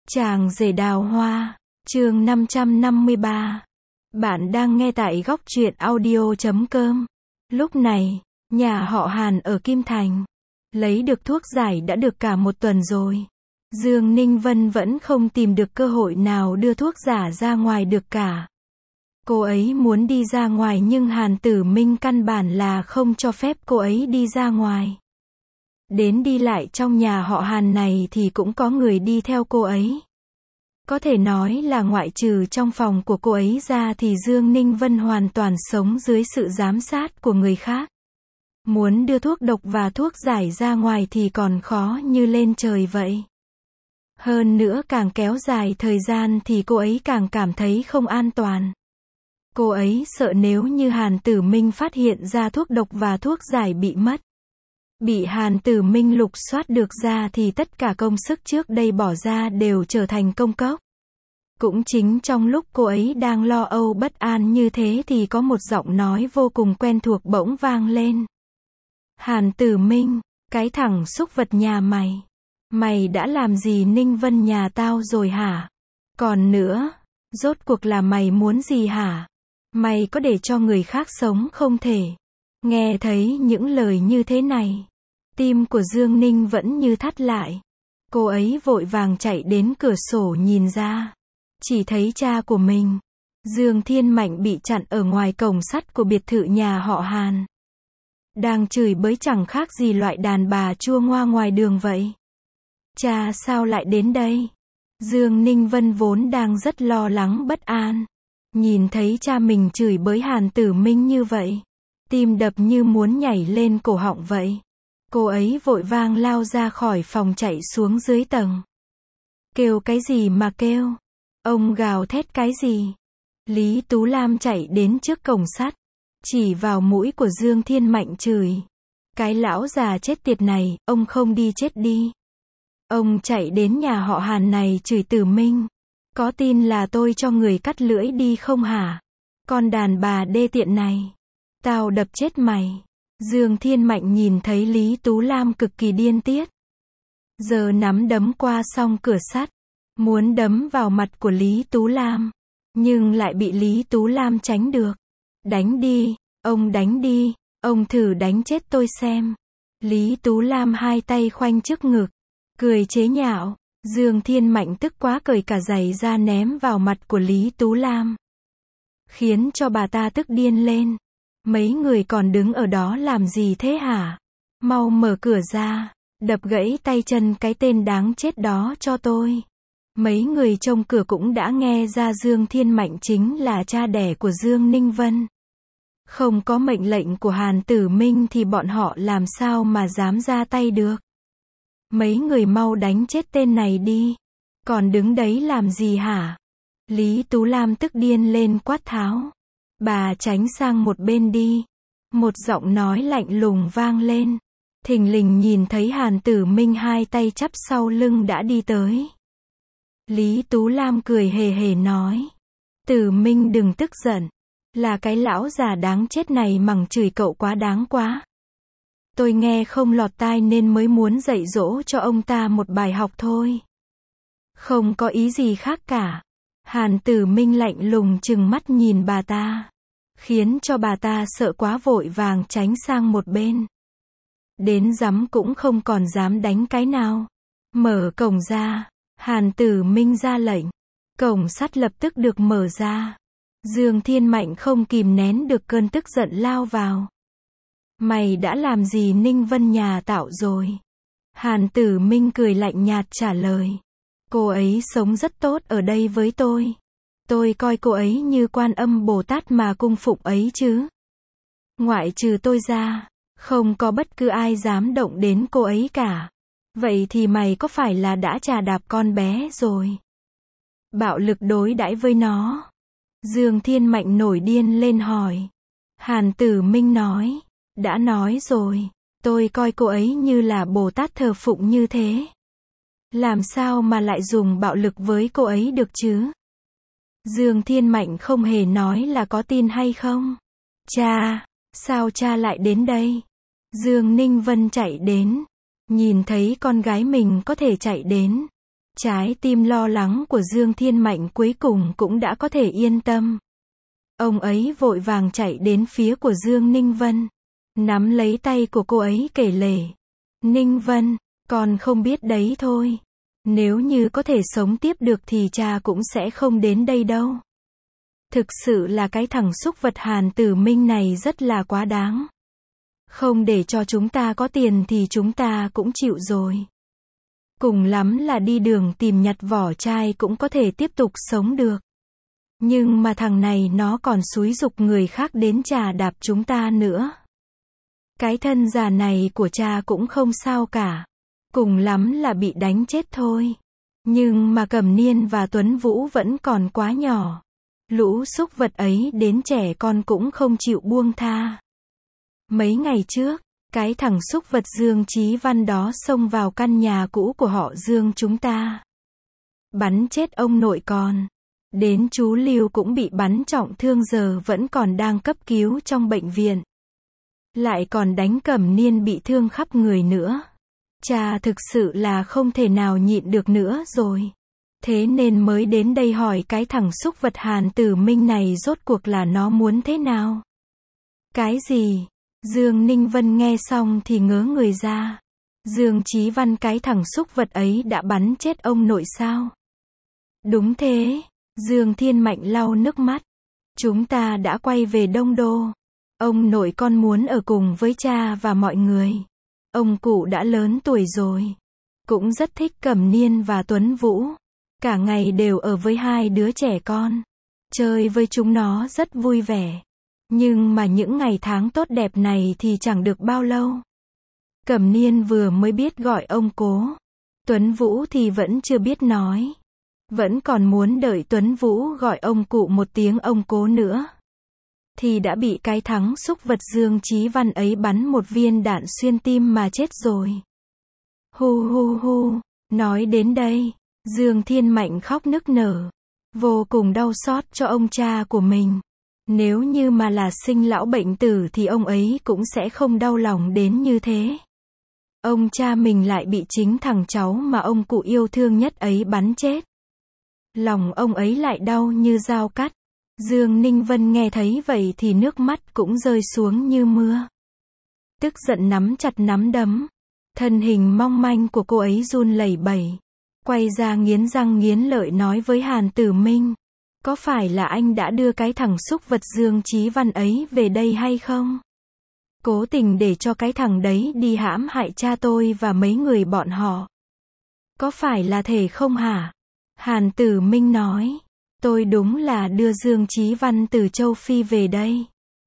Chàng rể đào hoa, chương 553. Bạn đang nghe tại góc truyện audio.com. Lúc này, nhà họ Hàn ở Kim Thành, lấy được thuốc giải đã được cả một tuần rồi. Dương Ninh Vân vẫn không tìm được cơ hội nào đưa thuốc giả ra ngoài được cả. Cô ấy muốn đi ra ngoài nhưng Hàn Tử Minh căn bản là không cho phép cô ấy đi ra ngoài. Đến đi lại trong nhà họ Hàn này thì cũng có người đi theo cô ấy. Có thể nói là ngoại trừ trong phòng của cô ấy ra thì Dương Ninh Vân hoàn toàn sống dưới sự giám sát của người khác. Muốn đưa thuốc độc và thuốc giải ra ngoài thì còn khó như lên trời vậy. Hơn nữa càng kéo dài thời gian thì cô ấy càng cảm thấy không an toàn. Cô ấy sợ nếu như Hàn Tử Minh phát hiện ra thuốc độc và thuốc giải bị mất, bị Hàn Tử Minh lục soát được ra thì tất cả công sức trước đây bỏ ra đều trở thành công cốc. Cũng chính trong lúc cô ấy đang lo âu bất an như thế thì có một giọng nói vô cùng quen thuộc bỗng vang lên. Hàn Tử Minh, cái thằng xúc vật nhà mày. Mày đã làm gì Ninh Vân nhà tao rồi hả? Còn nữa, rốt cuộc là mày muốn gì hả? Mày có để cho người khác sống không thể? Nghe thấy những lời như thế này, tim của Dương Ninh vẫn như thắt lại. Cô ấy vội vàng chạy đến cửa sổ nhìn ra. Chỉ thấy cha của mình, Dương Thiên Mạnh bị chặn ở ngoài cổng sắt của biệt thự nhà họ Hàn. Đang chửi bới chẳng khác gì loại đàn bà chua ngoa ngoài đường vậy. Cha sao lại đến đây? Dương Ninh Vân vốn đang rất lo lắng bất an. Nhìn thấy cha mình chửi bới Hàn Tử Minh như vậy, tim đập như muốn nhảy lên cổ họng vậy. Cô ấy vội vàng lao ra khỏi phòng chạy xuống dưới tầng. Kêu cái gì mà kêu? Ông gào thét cái gì? Lý Tú Lam chạy đến trước cổng sắt, chỉ vào mũi của Dương Thiên Mạnh chửi. Cái lão già chết tiệt này, ông không đi chết đi. Ông chạy đến nhà họ Hàn này chửi Tử Minh. Có tin là tôi cho người cắt lưỡi đi không hả? Con đàn bà đê tiện này. Tao đập chết mày. Dương Thiên Mạnh nhìn thấy Lý Tú Lam cực kỳ điên tiết. Giờ nắm đấm qua song cửa sắt, muốn đấm vào mặt của Lý Tú Lam, nhưng lại bị Lý Tú Lam tránh được. Đánh đi, ông thử đánh chết tôi xem. Lý Tú Lam hai tay khoanh trước ngực, cười chế nhạo. Dương Thiên Mạnh tức quá cởi cả giày ra ném vào mặt của Lý Tú Lam, khiến cho bà ta tức điên lên. Mấy người còn đứng ở đó làm gì thế hả? Mau mở cửa ra, đập gãy tay chân cái tên đáng chết đó cho tôi. Mấy người trông cửa cũng đã nghe ra Dương Thiên Mạnh chính là cha đẻ của Dương Ninh Vân. Không có mệnh lệnh của Hàn Tử Minh thì bọn họ làm sao mà dám ra tay được. Mấy người mau đánh chết tên này đi. Còn đứng đấy làm gì hả? Lý Tú Lam tức điên lên quát tháo. Bà tránh sang một bên đi. Một giọng nói lạnh lùng vang lên. Thình lình nhìn thấy Hàn Tử Minh hai tay chắp sau lưng đã đi tới. Lý Tú Lam cười hề hề nói. Tử Minh đừng tức giận. Là cái lão già đáng chết này mắng chửi cậu quá đáng quá. Tôi nghe không lọt tai nên mới muốn dạy dỗ cho ông ta một bài học thôi. Không có ý gì khác cả. Hàn Tử Minh lạnh lùng trừng mắt nhìn bà ta, khiến cho bà ta sợ quá vội vàng tránh sang một bên. Đến dám cũng không còn dám đánh cái nào. Mở cổng ra, Hàn Tử Minh ra lệnh. Cổng sắt lập tức được mở ra. Dương Thiên Mạnh không kìm nén được cơn tức giận lao vào. Mày đã làm gì Ninh Vân nhà tạo rồi? Hàn Tử Minh cười lạnh nhạt trả lời. Cô ấy sống rất tốt ở đây với tôi. Tôi coi cô ấy như Quan Âm Bồ Tát mà cung phụng ấy chứ. Ngoại trừ tôi ra, không có bất cứ ai dám động đến cô ấy cả. Vậy thì mày có phải là đã trà đạp con bé rồi? Bạo lực đối đãi với nó. Dương Thiên Mạnh nổi điên lên hỏi. Hàn Tử Minh nói. Đã nói rồi, tôi coi cô ấy như là Bồ Tát thờ phụng như thế. Làm sao mà lại dùng bạo lực với cô ấy được chứ? Dương Thiên Mạnh không hề nói là có tin hay không. Cha, sao cha lại đến đây? Dương Ninh Vân chạy đến, nhìn thấy con gái mình có thể chạy đến, Trái tim lo lắng của Dương Thiên Mạnh cuối cùng cũng đã có thể yên tâm. Ông ấy vội vàng chạy đến phía của Dương Ninh Vân, nắm lấy tay của cô ấy kể lể. Ninh Vân, con không biết đấy thôi. Nếu như có thể sống tiếp được thì cha cũng sẽ không đến đây đâu. Thực sự là cái thằng xúc vật Hàn Tử Minh này rất là quá đáng. Không để cho chúng ta có tiền thì chúng ta cũng chịu rồi. Cùng lắm là đi đường tìm nhặt vỏ chai cũng có thể tiếp tục sống được. Nhưng mà thằng này nó còn xúi giục người khác đến chà đạp chúng ta nữa. Cái thân già này của cha cũng không sao cả. Cùng lắm là bị đánh chết thôi. Nhưng mà Cẩm Niên và Tuấn Vũ vẫn còn quá nhỏ. Lũ xúc vật ấy đến trẻ con cũng không chịu buông tha. Mấy ngày trước, cái thằng xúc vật Dương Chí Văn đó xông vào căn nhà cũ của họ Dương chúng ta. Bắn chết ông nội con. Đến chú Lưu cũng bị bắn trọng thương giờ vẫn còn đang cấp cứu trong bệnh viện. Lại còn đánh Cẩm Niên bị thương khắp người nữa. Cha thực sự là không thể nào nhịn được nữa rồi. Thế nên mới đến đây hỏi cái thằng xúc vật Hàn Tử Minh này rốt cuộc là nó muốn thế nào. Cái gì? Dương Ninh Vân nghe xong thì ngớ người ra. Dương Chí Văn cái thằng xúc vật ấy đã bắn chết ông nội sao? Đúng thế. Dương Thiên Mạnh lau nước mắt. Chúng ta đã quay về Đông Đô. Ông nội con muốn ở cùng với cha và mọi người. Ông cụ đã lớn tuổi rồi. Cũng rất thích Cẩm Niên và Tuấn Vũ. Cả ngày đều ở với hai đứa trẻ con. Chơi với chúng nó rất vui vẻ. Nhưng mà những ngày tháng tốt đẹp này thì chẳng được bao lâu. Cẩm Niên vừa mới biết gọi ông cố. Tuấn Vũ thì vẫn chưa biết nói. Vẫn còn muốn đợi Tuấn Vũ gọi ông cụ một tiếng ông cố nữa. Thì đã bị cái thắng xúc vật Dương Chí Văn ấy bắn một viên đạn xuyên tim mà chết rồi. Hu hu hu, nói đến đây, Dương Thiên Mạnh khóc nức nở. Vô cùng đau xót cho ông cha của mình. Nếu như mà là sinh lão bệnh tử thì ông ấy cũng sẽ không đau lòng đến như thế. Ông cha mình lại bị chính thằng cháu mà ông cụ yêu thương nhất ấy bắn chết. Lòng ông ấy lại đau như dao cắt. Dương Ninh Vân nghe thấy vậy thì nước mắt cũng rơi xuống như mưa. Tức giận nắm chặt nắm đấm. Thân hình mong manh của cô ấy run lẩy bẩy. Quay ra nghiến răng nghiến lợi nói với Hàn Tử Minh. Có phải là anh đã đưa cái thằng xúc vật Dương Chí Văn ấy về đây hay không? Cố tình để cho cái thằng đấy đi hãm hại cha tôi và mấy người bọn họ. Có phải là thể không hả? Hàn Tử Minh nói. Tôi đúng là đưa Dương Chí Văn từ châu Phi về đây.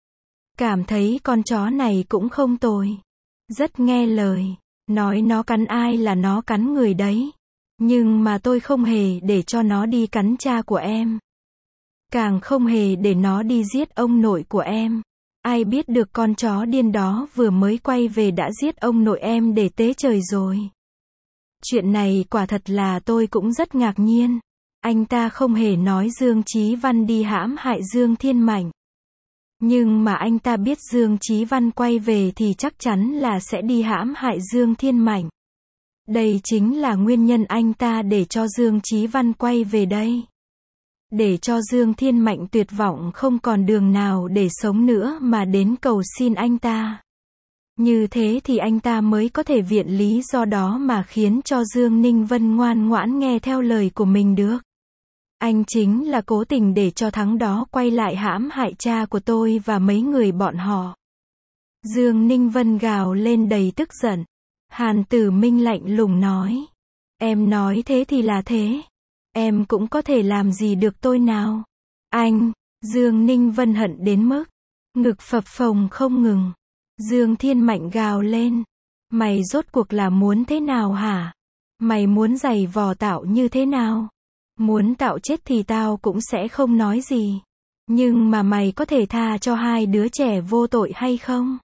Cảm thấy con chó này cũng không tồi. Rất nghe lời. Nói nó cắn ai là nó cắn người đấy. Nhưng mà tôi không hề để cho nó đi cắn cha của em. Càng không hề để nó đi giết ông nội của em. Ai biết được con chó điên đó vừa mới quay về đã giết ông nội em để tế trời rồi. Chuyện này quả thật là tôi cũng rất ngạc nhiên. Anh ta không hề nói Dương Chí Văn đi hãm hại Dương Thiên Mạnh. Nhưng mà anh ta biết Dương Chí Văn quay về thì chắc chắn là sẽ đi hãm hại Dương Thiên Mạnh. Đây chính là nguyên nhân anh ta để cho Dương Chí Văn quay về đây. Để cho Dương Thiên Mạnh tuyệt vọng không còn đường nào để sống nữa mà đến cầu xin anh ta. Như thế thì anh ta mới có thể viện lý do đó mà khiến cho Dương Ninh Vân ngoan ngoãn nghe theo lời của mình được. Anh chính là cố tình để cho thắng đó quay lại hãm hại cha của tôi và mấy người bọn họ. Dương Ninh Vân gào lên đầy tức giận. Hàn Tử Minh lạnh lùng nói. Em nói thế thì là thế. Em cũng có thể làm gì được tôi nào. Anh, Dương Ninh Vân hận đến mức ngực phập phồng không ngừng. Dương Thiên Mạnh gào lên. Mày rốt cuộc là muốn thế nào hả? Mày muốn giày vò tao như thế nào? Muốn tao chết thì tao cũng sẽ không nói gì. Nhưng mà mày có thể tha cho hai đứa trẻ vô tội hay không?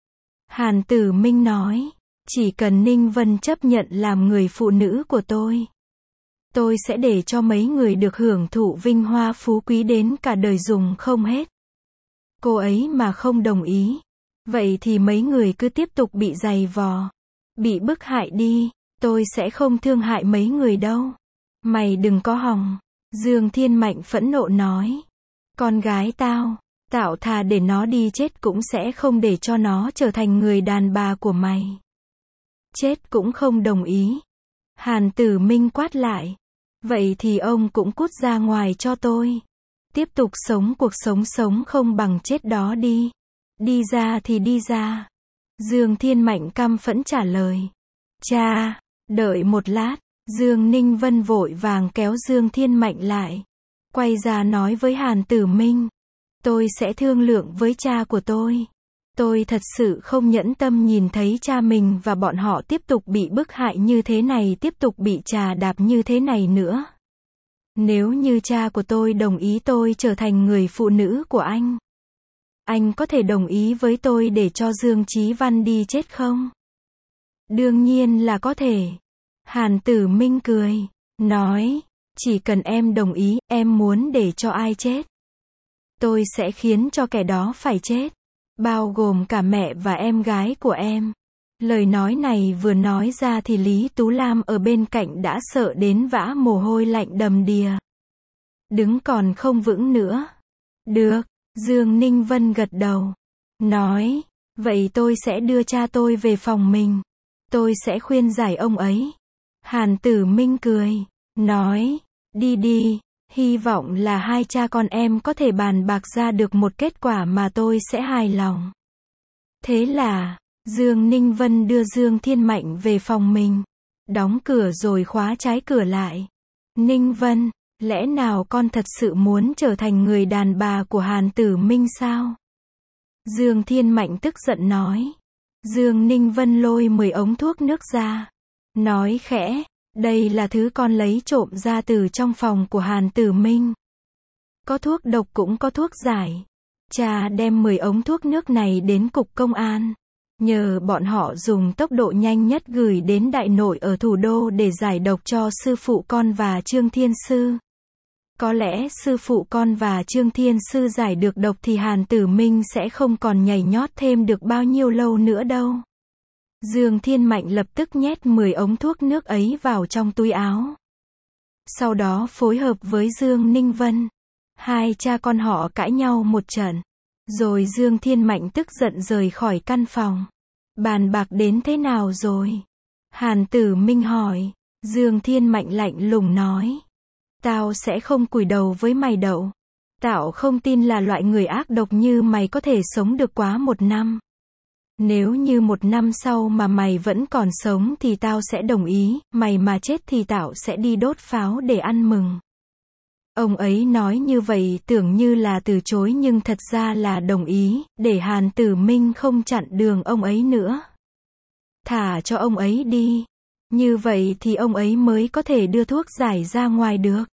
Hàn Tử Minh nói. Chỉ cần Ninh Vân chấp nhận làm người phụ nữ của tôi sẽ để cho mấy người được hưởng thụ vinh hoa phú quý đến cả đời dùng không hết. Cô ấy mà không đồng ý. Vậy thì mấy người cứ tiếp tục bị giày vò. Bị bức hại đi. Tôi sẽ không thương hại mấy người đâu. Mày đừng có hòng. Dương Thiên Mạnh phẫn nộ nói. Con gái tao, tao thà để nó đi chết cũng sẽ không để cho nó trở thành người đàn bà của mày. Chết cũng không đồng ý. Hàn Tử Minh quát lại. Vậy thì ông cũng cút ra ngoài cho tôi. Tiếp tục sống cuộc sống sống không bằng chết đó đi. Đi ra thì đi ra. Dương Thiên Mạnh căm phẫn trả lời. Cha, đợi một lát. Dương Ninh Vân vội vàng kéo Dương Thiên Mạnh lại. Quay ra nói với Hàn Tử Minh. Tôi sẽ thương lượng với cha của tôi. Tôi thật sự không nhẫn tâm nhìn thấy cha mình và bọn họ tiếp tục bị bức hại như thế này, tiếp tục bị trà đạp như thế này nữa. Nếu như cha của tôi đồng ý tôi trở thành người phụ nữ của anh có thể đồng ý với tôi để cho Dương Chí Văn đi chết không? Đương nhiên là có thể. Hàn Tử Minh cười, nói, chỉ cần em đồng ý, em muốn để cho ai chết. Tôi sẽ khiến cho kẻ đó phải chết. Bao gồm cả mẹ và em gái của em. Lời nói này vừa nói ra thì Lý Tú Lam ở bên cạnh đã sợ đến vã mồ hôi lạnh đầm đìa. Đứng còn không vững nữa. Được, Dương Ninh Vân gật đầu. Nói, vậy tôi sẽ đưa cha tôi về phòng mình. Tôi sẽ khuyên giải ông ấy. Hàn Tử Minh cười, nói, đi đi. Hy vọng là hai cha con em có thể bàn bạc ra được một kết quả mà tôi sẽ hài lòng. Thế là, Dương Ninh Vân đưa Dương Thiên Mạnh về phòng mình. Đóng cửa rồi khóa trái cửa lại. Ninh Vân, lẽ nào con thật sự muốn trở thành người đàn bà của Hàn Tử Minh sao? Dương Thiên Mạnh tức giận nói. Dương Ninh Vân lôi 10 ống thuốc nước ra. Nói khẽ. Đây là thứ con lấy trộm ra từ trong phòng của Hàn Tử Minh. Có thuốc độc cũng có thuốc giải. Cha đem 10 ống thuốc nước này đến cục công an. Nhờ bọn họ dùng tốc độ nhanh nhất gửi đến đại nội ở thủ đô để giải độc cho sư phụ con và Trương Thiên Sư. Có lẽ sư phụ con và Trương Thiên Sư giải được độc thì Hàn Tử Minh sẽ không còn nhảy nhót thêm được bao nhiêu lâu nữa đâu. Dương Thiên Mạnh lập tức nhét 10 ống thuốc nước ấy vào trong túi áo. Sau đó phối hợp với Dương Ninh Vân. Hai cha con họ cãi nhau một trận. Rồi Dương Thiên Mạnh tức giận rời khỏi căn phòng. Bàn bạc đến thế nào rồi? Hàn Tử Minh hỏi. Dương Thiên Mạnh lạnh lùng nói. Tao sẽ không cúi đầu với mày đâu. Tao không tin là loại người ác độc như mày có thể sống được quá 1 năm. Nếu như 1 năm sau mà mày vẫn còn sống thì tao sẽ đồng ý, mày mà chết thì tao sẽ đi đốt pháo để ăn mừng. Ông ấy nói như vậy tưởng như là từ chối nhưng thật ra là đồng ý, để Hàn Tử Minh không chặn đường ông ấy nữa. Thả cho ông ấy đi. Như vậy thì ông ấy mới có thể đưa thuốc giải ra ngoài được.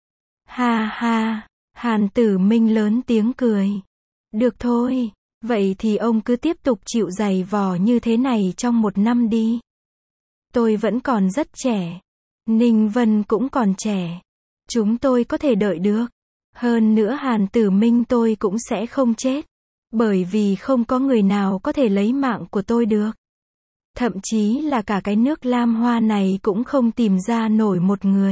Ha ha, Hàn Tử Minh lớn tiếng cười. Được thôi. Vậy thì ông cứ tiếp tục chịu giày vò như thế này trong 1 năm đi. Tôi vẫn còn rất trẻ. Ninh Vân cũng còn trẻ. Chúng tôi có thể đợi được. Hơn nữa Hàn Tử Minh tôi cũng sẽ không chết. Bởi vì không có người nào có thể lấy mạng của tôi được. Thậm chí là cả cái nước Lam Hoa này cũng không tìm ra nổi một người.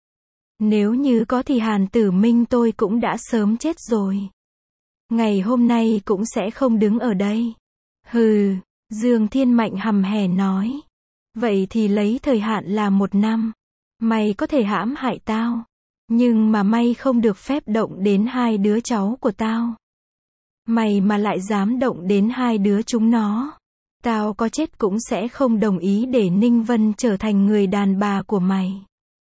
Nếu như có thì Hàn Tử Minh tôi cũng đã sớm chết rồi. Ngày hôm nay cũng sẽ không đứng ở đây. Hừ, Dương Thiên Mạnh hầm hè nói. Vậy thì lấy thời hạn là 1 năm. Mày có thể hãm hại tao. Nhưng mà mày không được phép động đến 2 đứa cháu của tao. Mày mà lại dám động đến 2 đứa chúng nó. Tao có chết cũng sẽ không đồng ý để Ninh Vân trở thành người đàn bà của mày.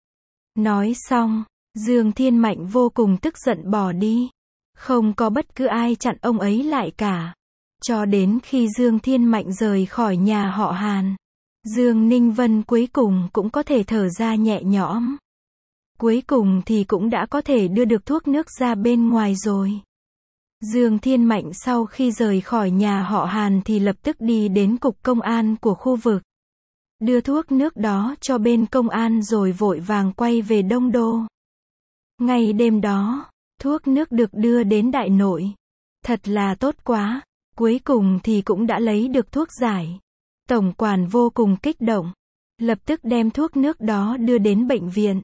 Nói xong, Dương Thiên Mạnh vô cùng tức giận bỏ đi. Không có bất cứ ai chặn ông ấy lại cả. Cho đến khi Dương Thiên Mạnh rời khỏi nhà họ Hàn. Dương Ninh Vân cuối cùng cũng có thể thở ra nhẹ nhõm. Cuối cùng thì cũng đã có thể đưa được thuốc nước ra bên ngoài rồi. Dương Thiên Mạnh sau khi rời khỏi nhà họ Hàn thì lập tức đi đến cục công an của khu vực. Đưa thuốc nước đó cho bên công an rồi vội vàng quay về Đông Đô. Ngay đêm đó, thuốc nước được đưa đến đại nội. Thật là tốt quá, cuối cùng thì cũng đã lấy được thuốc giải. Tổng quản vô cùng kích động, lập tức đem thuốc nước đó đưa đến bệnh viện.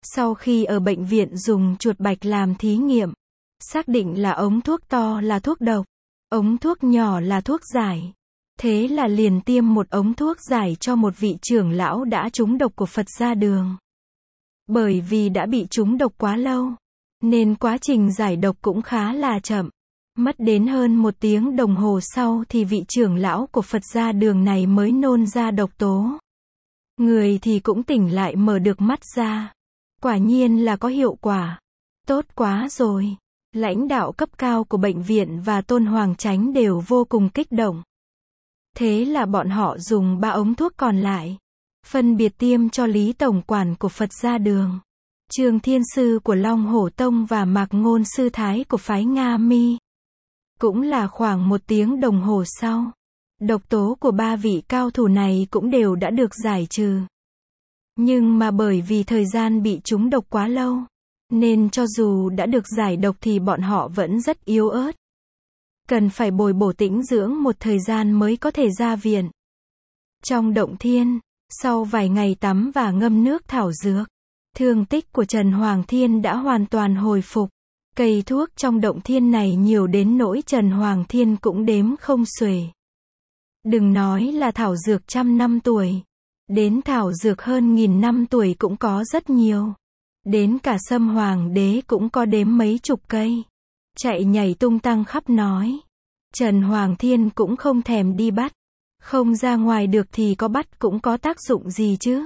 Sau khi ở bệnh viện dùng chuột bạch làm thí nghiệm, xác định là ống thuốc to là thuốc độc, ống thuốc nhỏ là thuốc giải. Thế là liền tiêm một ống thuốc giải cho một vị trưởng lão đã trúng độc của Phật Gia Đường. Bởi vì đã bị trúng độc quá lâu, nên quá trình giải độc cũng khá là chậm. Mất đến hơn 1 tiếng đồng hồ sau thì vị trưởng lão của Phật Gia Đường này mới nôn ra độc tố. Người thì cũng tỉnh lại, mở được mắt ra. Quả nhiên là có hiệu quả. Tốt quá rồi. Lãnh đạo cấp cao của bệnh viện và Tôn Hoàng Chánh đều vô cùng kích động. Thế là bọn họ dùng 3 ống thuốc còn lại, phân biệt tiêm cho Lý Tổng Quản của Phật Gia Đường, Trường Thiên Sư của Long Hổ Tông và Mạc Ngôn Sư Thái của phái Nga Mi. Cũng là khoảng 1 tiếng đồng hồ sau, độc tố của 3 vị cao thủ này cũng đều đã được giải trừ. Nhưng mà bởi vì thời gian bị trúng độc quá lâu, nên cho dù đã được giải độc thì bọn họ vẫn rất yếu ớt. Cần phải bồi bổ tĩnh dưỡng một thời gian mới có thể ra viện. Trong động thiên, sau vài ngày tắm và ngâm nước thảo dược, thương tích của Trần Hoàng Thiên đã hoàn toàn hồi phục. Cây thuốc trong động thiên này nhiều đến nỗi Trần Hoàng Thiên cũng đếm không xuể. Đừng nói là thảo dược 100 năm tuổi, đến thảo dược hơn 1000 năm tuổi cũng có rất nhiều. Đến cả Sâm Hoàng đế cũng có đếm mấy chục cây. Chạy nhảy tung tăng khắp nói. Trần Hoàng Thiên cũng không thèm đi bắt. Không ra ngoài được thì có bắt cũng có tác dụng gì chứ.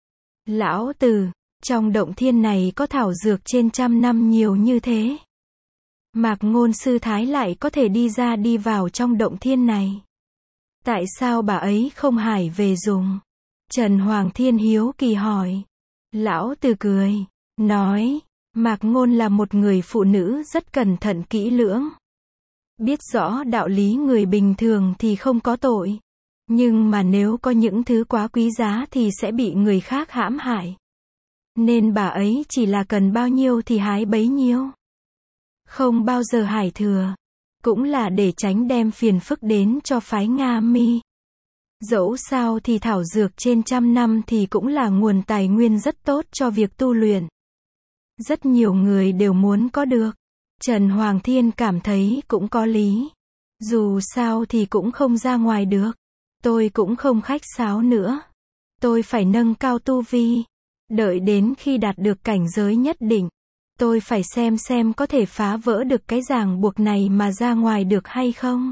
Lão Tử, trong động thiên này có thảo dược trên 100 năm nhiều như thế. Mạc Ngôn Sư Thái lại có thể đi ra đi vào trong động thiên này. Tại sao bà ấy không hải về dùng? Trần Hoàng Thiên hiếu kỳ hỏi. Lão Tử cười, nói, Mạc Ngôn là một người phụ nữ rất cẩn thận kỹ lưỡng. Biết rõ đạo lý người bình thường thì không có tội. Nhưng mà nếu có những thứ quá quý giá thì sẽ bị người khác hãm hại. Nên bà ấy chỉ là cần bao nhiêu thì hái bấy nhiêu. Không bao giờ hải thừa. Cũng là để tránh đem phiền phức đến cho phái Nga Mi. Dẫu sao thì thảo dược trên 100 năm thì cũng là nguồn tài nguyên rất tốt cho việc tu luyện. Rất nhiều người đều muốn có được. Trần Hoàng Thiên cảm thấy cũng có lý. Dù sao thì cũng không ra ngoài được. Tôi cũng không khách sáo nữa. Tôi phải nâng cao tu vi. Đợi đến khi đạt được cảnh giới nhất định, tôi phải xem có thể phá vỡ được cái ràng buộc này mà ra ngoài được hay không.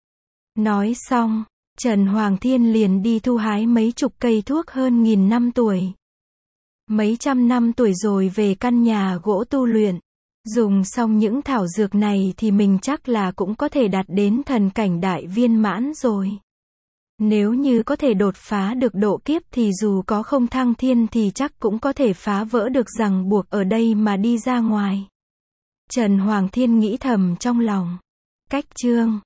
Nói xong, Trần Hoàng Thiên liền đi thu hái mấy chục cây thuốc hơn 1000 năm tuổi. Mấy trăm năm tuổi rồi về căn nhà gỗ tu luyện. Dùng xong những thảo dược này thì mình chắc là cũng có thể đạt đến thần cảnh đại viên mãn rồi. Nếu như có thể đột phá được độ kiếp thì dù có không thăng thiên thì chắc cũng có thể phá vỡ được ràng buộc ở đây mà đi ra ngoài. Trần Hoàng Thiên nghĩ thầm trong lòng. Cách chương